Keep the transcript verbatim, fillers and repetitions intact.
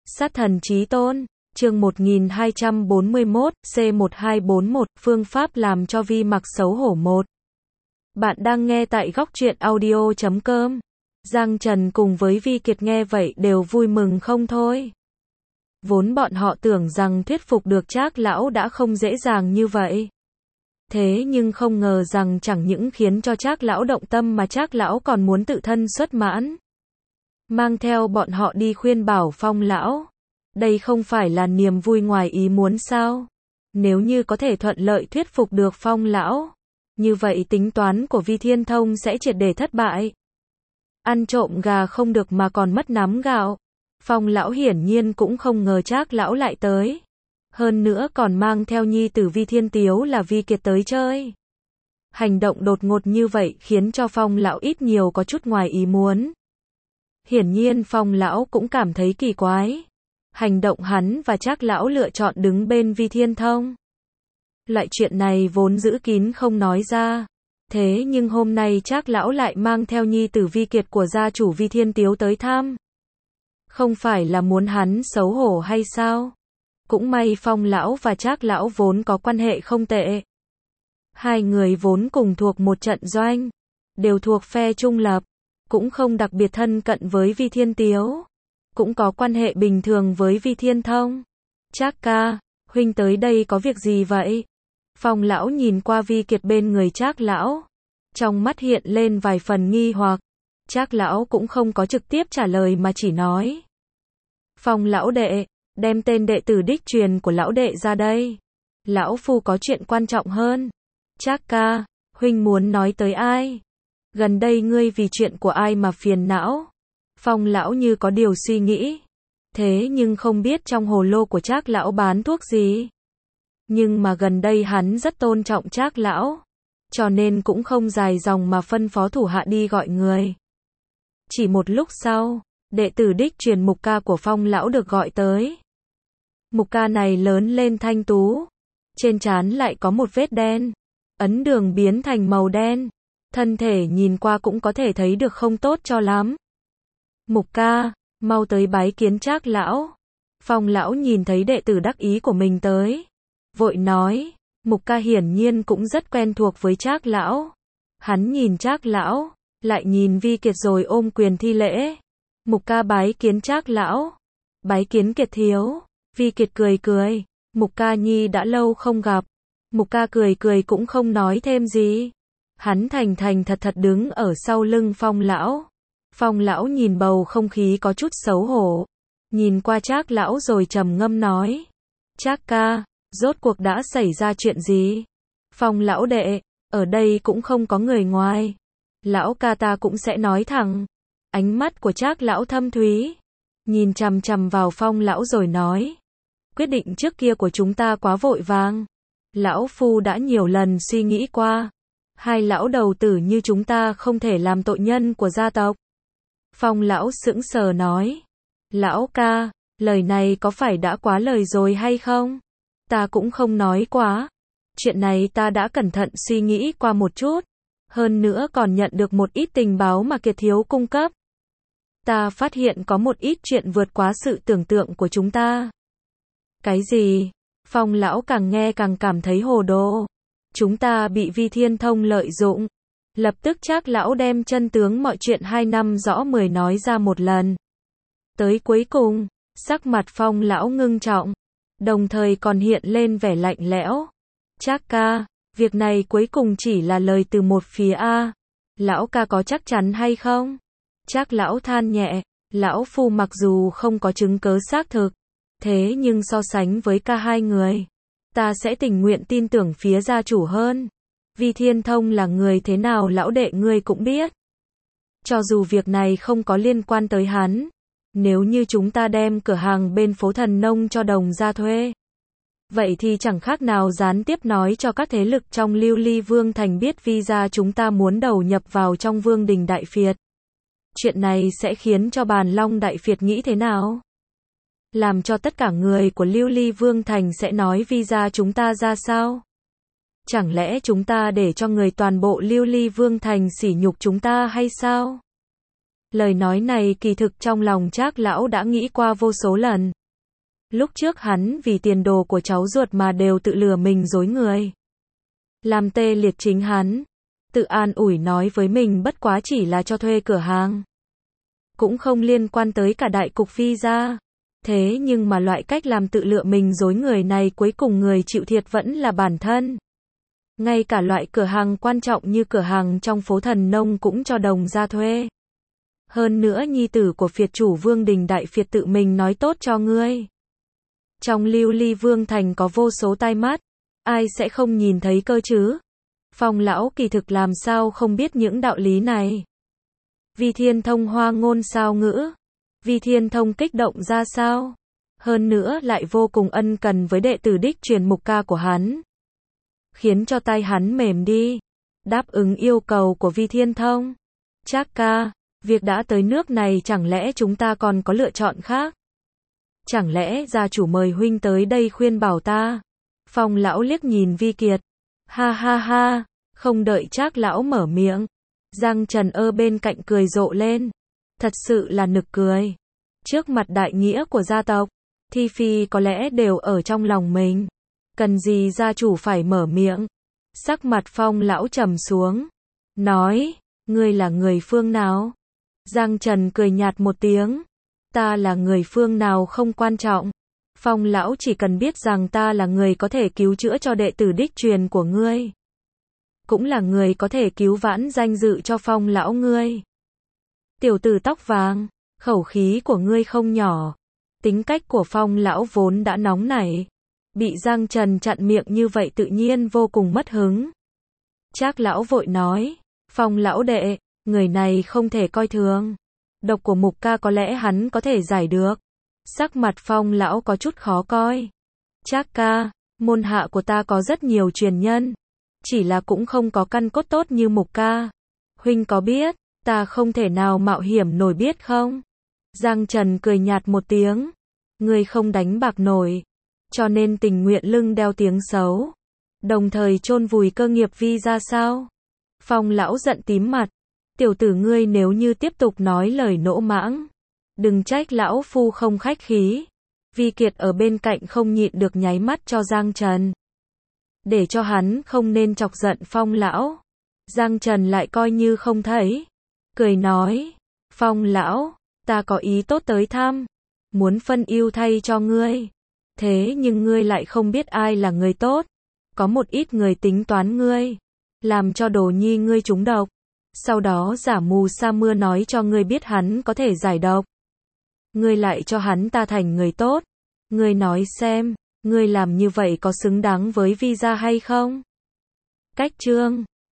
Sát thần chí tôn, chương một nghìn hai trăm bốn mươi mốt, C một hai bốn một, phương pháp làm cho Vi mặc xấu hổ một. Bạn đang nghe tại góc truyện audio chấm com. Giang Trần cùng với Vi Kiệt nghe vậy đều vui mừng không thôi. Vốn bọn họ tưởng rằng thuyết phục được Trác lão đã không dễ dàng như vậy. Thế nhưng không ngờ rằng chẳng những khiến cho Trác lão động tâm mà Trác lão còn muốn tự thân xuất mãn. Mang theo bọn họ đi khuyên bảo Phong lão. Đây không phải là niềm vui ngoài ý muốn sao? Nếu như có thể thuận lợi thuyết phục được Phong lão, như vậy tính toán của Vi Thiên Thông sẽ triệt để thất bại. Ăn trộm gà không được mà còn mất nắm gạo. Phong lão hiển nhiên cũng không ngờ Trác lão lại tới. Hơn nữa còn mang theo nhi tử Vi Thiên Tiếu là Vi Kiệt tới chơi. Hành động đột ngột như vậy khiến cho Phong lão ít nhiều có chút ngoài ý muốn. Hiển nhiên Phong lão cũng cảm thấy kỳ quái. Hành động hắn và Trác lão lựa chọn đứng bên Vi Thiên Thông. Loại chuyện này vốn giữ kín không nói ra. Thế nhưng hôm nay Trác lão lại mang theo nhi tử Vi Kiệt của gia chủ Vi Thiên Tiếu tới thăm. Không phải là muốn hắn xấu hổ hay sao? Cũng may Phong lão và Trác lão vốn có quan hệ không tệ. Hai người vốn cùng thuộc một trận doanh, đều thuộc phe trung lập, cũng không đặc biệt thân cận với Vi Thiên Tiếu, cũng có quan hệ bình thường với Vi Thiên Thông. Trác ca, huynh tới đây có việc gì vậy? Phong lão nhìn qua Vi Kiệt bên người Trác lão, trong mắt hiện lên vài phần nghi hoặc. Trác lão cũng không có trực tiếp trả lời mà chỉ nói: Phong lão đệ, đem tên đệ tử đích truyền của lão đệ ra đây. Lão phu có chuyện quan trọng hơn. Trác ca, huynh muốn nói tới ai? Gần đây ngươi vì chuyện của ai mà phiền não? Phong lão như có điều suy nghĩ. Thế nhưng không biết trong hồ lô của Trác lão bán thuốc gì. Nhưng mà gần đây hắn rất tôn trọng Trác lão, cho nên cũng không dài dòng mà phân phó thủ hạ đi gọi người. Chỉ một lúc sau, đệ tử đích truyền Mục ca của Phong lão được gọi tới. Mục ca này lớn lên thanh tú, trên trán lại có một vết đen, ấn đường biến thành màu đen, thân thể nhìn qua cũng có thể thấy được không tốt cho lắm. Mục ca, mau tới bái kiến Trác lão. Phong lão nhìn thấy đệ tử đắc ý của mình tới, vội nói. Mục ca hiển nhiên cũng rất quen thuộc với Trác lão. Hắn nhìn Trác lão, lại nhìn Vi Kiệt rồi ôm quyền thi lễ. Mục ca bái kiến Trác lão. Bái kiến Kiệt thiếu. Vi Kiệt cười cười. Mục ca nhi đã lâu không gặp. Mục ca cười cười cũng không nói thêm gì. Hắn thành thành thật thật đứng ở sau lưng Phong lão. Phong lão nhìn bầu không khí có chút xấu hổ, nhìn qua Trác lão rồi trầm ngâm nói: Trác ca, rốt cuộc đã xảy ra chuyện gì? Phong lão đệ, ở đây cũng không có người ngoài. Lão ca ta cũng sẽ nói thẳng. Ánh mắt của Trác lão thâm thúy, nhìn chằm chằm vào Phong lão rồi nói: quyết định trước kia của chúng ta quá vội vàng. Lão phu đã nhiều lần suy nghĩ qua. Hai lão đầu tử như chúng ta không thể làm tội nhân của gia tộc. Phong lão sững sờ nói: lão ca, lời này có phải đã quá lời rồi hay không? Ta cũng không nói quá. Chuyện này ta đã cẩn thận suy nghĩ qua một chút. Hơn nữa còn nhận được một ít tình báo mà Kiệt thiếu cung cấp. Ta phát hiện có một ít chuyện vượt quá sự tưởng tượng của chúng ta. Cái gì? Phong lão càng nghe càng cảm thấy hồ đồ. Chúng ta bị Vi Thiên Thông lợi dụng. Lập tức Trác lão đem chân tướng mọi chuyện hai năm rõ mười nói ra một lần. Tới cuối cùng, sắc mặt Phong lão ngưng trọng, đồng thời còn hiện lên vẻ lạnh lẽo. Trác ca, việc này cuối cùng chỉ là lời từ một phía a. Lão ca có chắc chắn hay không? Trác lão than nhẹ, lão phu mặc dù không có chứng cớ xác thực, thế nhưng so sánh với cả hai người, ta sẽ tình nguyện tin tưởng phía gia chủ hơn. Vi Thiên Thông là người thế nào lão đệ ngươi cũng biết. Cho dù việc này không có liên quan tới hắn, nếu như chúng ta đem cửa hàng bên phố Thần Nông cho Đồng gia thuê, vậy thì chẳng khác nào gián tiếp nói cho các thế lực trong Lưu Ly Vương Thành biết Vi gia chúng ta muốn đầu nhập vào trong Vương đình Đại Phiệt. Chuyện này sẽ khiến cho Bàn Long Đại Phiệt nghĩ thế nào? Làm cho tất cả người của Lưu Ly Vương Thành sẽ nói Vi gia chúng ta ra sao? Chẳng lẽ chúng ta để cho người toàn bộ Lưu Ly Vương Thành sỉ nhục chúng ta hay sao? Lời nói này kỳ thực trong lòng Trác lão đã nghĩ qua vô số lần. Lúc trước hắn vì tiền đồ của cháu ruột mà đều tự lừa mình dối người. Làm tê liệt chính hắn. Tự an ủi nói với mình bất quá chỉ là cho thuê cửa hàng. Cũng không liên quan tới cả đại cục visa. Thế nhưng mà loại cách làm tự lựa mình dối người này cuối cùng người chịu thiệt vẫn là bản thân. Ngay cả loại cửa hàng quan trọng như cửa hàng trong phố Thần Nông cũng cho đồng ra thuê. Hơn nữa nhi tử của phiệt chủ Vương Đình Đại Phiệt tự mình nói tốt cho ngươi. Trong lưu ly vương thành có vô số tai mắt. Ai sẽ không nhìn thấy cơ chứ? Phong lão kỳ thực làm sao không biết những đạo lý này. Vi Thiên Thông hoa ngôn sao ngữ. Vi Thiên Thông kích động ra sao? Hơn nữa lại vô cùng ân cần với đệ tử đích truyền Mục ca của hắn. Khiến cho tay hắn mềm đi. Đáp ứng yêu cầu của Vi Thiên Thông. Trác ca, việc đã tới nước này chẳng lẽ chúng ta còn có lựa chọn khác? Chẳng lẽ gia chủ mời huynh tới đây khuyên bảo ta? Phong lão liếc nhìn Vi Kiệt. Ha ha ha, không đợi Trác lão mở miệng. Giang Trần ở bên cạnh cười rộ lên. Thật sự là nực cười. Trước mặt đại nghĩa của gia tộc, Thi Phi có lẽ đều ở trong lòng mình. Cần gì gia chủ phải mở miệng? Sắc mặt Phong lão trầm xuống. Nói, ngươi là người phương nào? Giang Trần cười nhạt một tiếng. Ta là người phương nào không quan trọng. Phong lão chỉ cần biết rằng ta là người có thể cứu chữa cho đệ tử đích truyền của ngươi. Cũng là người có thể cứu vãn danh dự cho Phong lão ngươi. Tiểu tử tóc vàng, khẩu khí của ngươi không nhỏ. Tính cách của Phong lão vốn đã nóng nảy. Bị Giang Trần chặn miệng như vậy tự nhiên vô cùng mất hứng. Trác lão vội nói, Phong lão đệ, người này không thể coi thường. Độc của Mục ca có lẽ hắn có thể giải được. Sắc mặt Phong lão có chút khó coi. Trác ca, môn hạ của ta có rất nhiều truyền nhân. Chỉ là cũng không có căn cốt tốt như Mục ca. Huynh có biết, ta không thể nào mạo hiểm nổi biết không? Giang Trần cười nhạt một tiếng. Ngươi không đánh bạc nổi. Cho nên tình nguyện lưng đeo tiếng xấu. Đồng thời chôn vùi cơ nghiệp Vi ra sao? Phong lão giận tím mặt. Tiểu tử ngươi nếu như tiếp tục nói lời nỗ mãng. Đừng trách lão phu không khách khí. Vi Kiệt ở bên cạnh không nhịn được nháy mắt cho Giang Trần. Để cho hắn không nên chọc giận Phong lão. Giang Trần lại coi như không thấy. Cười nói. Phong lão, ta có ý tốt tới thăm. Muốn phân ưu thay cho ngươi. Thế nhưng ngươi lại không biết ai là người tốt. Có một ít người tính toán ngươi. Làm cho đồ nhi ngươi trúng độc. Sau đó giả mù sa mưa nói cho ngươi biết hắn có thể giải độc. Ngươi lại cho hắn ta thành người tốt. Ngươi nói xem, ngươi làm như vậy có xứng đáng với visa hay không? Cách chương